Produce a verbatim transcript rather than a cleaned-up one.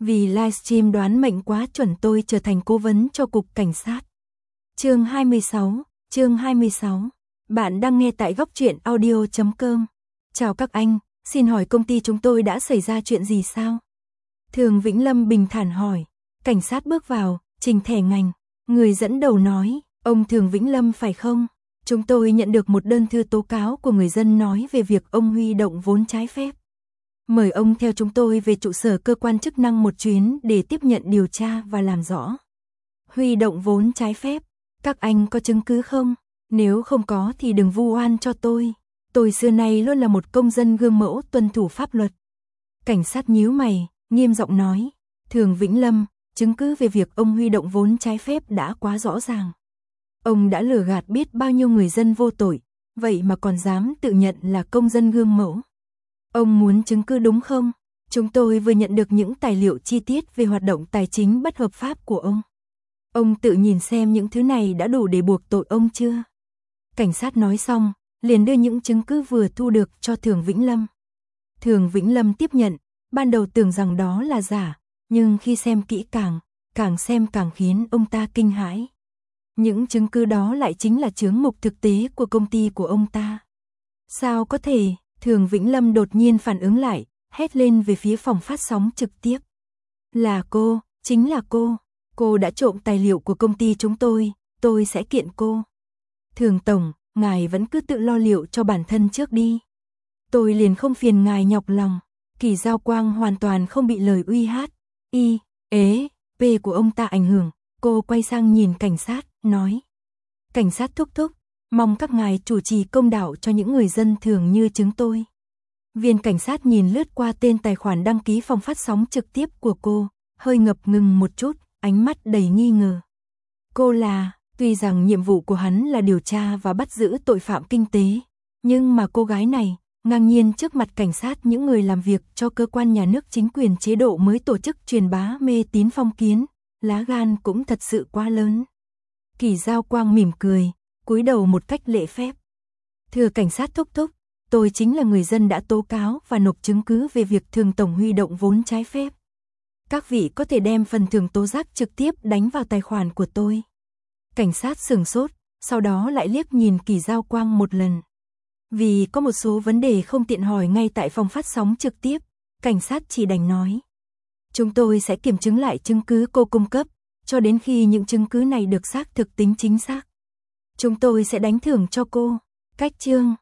Vì livestream đoán mệnh quá chuẩn tôi trở thành cố vấn cho cục cảnh sát. Chương hai mươi sáu, chương hai mươi sáu. Bạn đang nghe tại góc truyện audio chấm com. Chào các anh, xin hỏi công ty chúng tôi đã xảy ra chuyện gì sao? Thường Vĩnh Lâm bình thản hỏi. Cảnh sát bước vào, trình thẻ ngành. Người dẫn đầu nói, ông Thường Vĩnh Lâm phải không? Chúng tôi nhận được một đơn thư tố cáo của người dân nói về việc ông huy động vốn trái phép. Mời ông theo chúng tôi về trụ sở cơ quan chức năng một chuyến để tiếp nhận điều tra và làm rõ. Huy động vốn trái phép, các anh có chứng cứ không? Nếu không có thì đừng vu oan cho tôi. Tôi xưa nay luôn là một công dân gương mẫu tuân thủ pháp luật. Cảnh sát nhíu mày, nghiêm giọng nói, Thường Vĩnh Lâm, chứng cứ về việc ông huy động vốn trái phép đã quá rõ ràng. Ông đã lừa gạt biết bao nhiêu người dân vô tội, vậy mà còn dám tự nhận là công dân gương mẫu. Ông muốn chứng cứ đúng không? Chúng tôi vừa nhận được những tài liệu chi tiết về hoạt động tài chính bất hợp pháp của ông. Ông tự nhìn xem những thứ này đã đủ để buộc tội ông chưa? Cảnh sát nói xong, liền đưa những chứng cứ vừa thu được cho Thường Vĩnh Lâm. Thường Vĩnh Lâm tiếp nhận, ban đầu tưởng rằng đó là giả, nhưng khi xem kỹ càng, càng xem càng khiến ông ta kinh hãi. Những chứng cứ đó lại chính là chướng mục thực tế của công ty của ông ta. Sao có thể? Thường Vĩnh Lâm đột nhiên phản ứng lại, hét lên về phía phòng phát sóng trực tiếp. Là cô, chính là cô. Cô đã trộm tài liệu của công ty chúng tôi, tôi sẽ kiện cô. Thường Tổng, ngài vẫn cứ tự lo liệu cho bản thân trước đi. Tôi liền không phiền ngài nhọc lòng. Kỳ Giao Quang hoàn toàn không bị lời uy hát, y, ế, p của ông ta ảnh hưởng. Cô quay sang nhìn cảnh sát, nói. Cảnh sát thúc thúc, mong các ngài chủ trì công đạo cho những người dân thường như chúng tôi. Viên cảnh sát nhìn lướt qua tên tài khoản đăng ký phòng phát sóng trực tiếp của cô, hơi ngập ngừng một chút, ánh mắt đầy nghi ngờ. Cô là, tuy rằng nhiệm vụ của hắn là điều tra và bắt giữ tội phạm kinh tế, nhưng mà cô gái này, ngang nhiên trước mặt cảnh sát những người làm việc cho cơ quan nhà nước chính quyền chế độ mới tổ chức truyền bá mê tín phong kiến, lá gan cũng thật sự quá lớn. Kỳ Giao Quang mỉm cười, cúi đầu một cách lễ phép. Thưa cảnh sát thúc thúc, tôi chính là người dân đã tố cáo và nộp chứng cứ về việc Thường Tổng huy động vốn trái phép. Các vị có thể đem phần thưởng tố giác trực tiếp đánh vào tài khoản của tôi. Cảnh sát sửng sốt, sau đó lại liếc nhìn Kỳ Giao Quang một lần. Vì có một số vấn đề không tiện hỏi ngay tại phòng phát sóng trực tiếp, cảnh sát chỉ đành nói. Chúng tôi sẽ kiểm chứng lại chứng cứ cô cung cấp, cho đến khi những chứng cứ này được xác thực tính chính xác. Chúng tôi sẽ đánh thưởng cho cô. Cách chương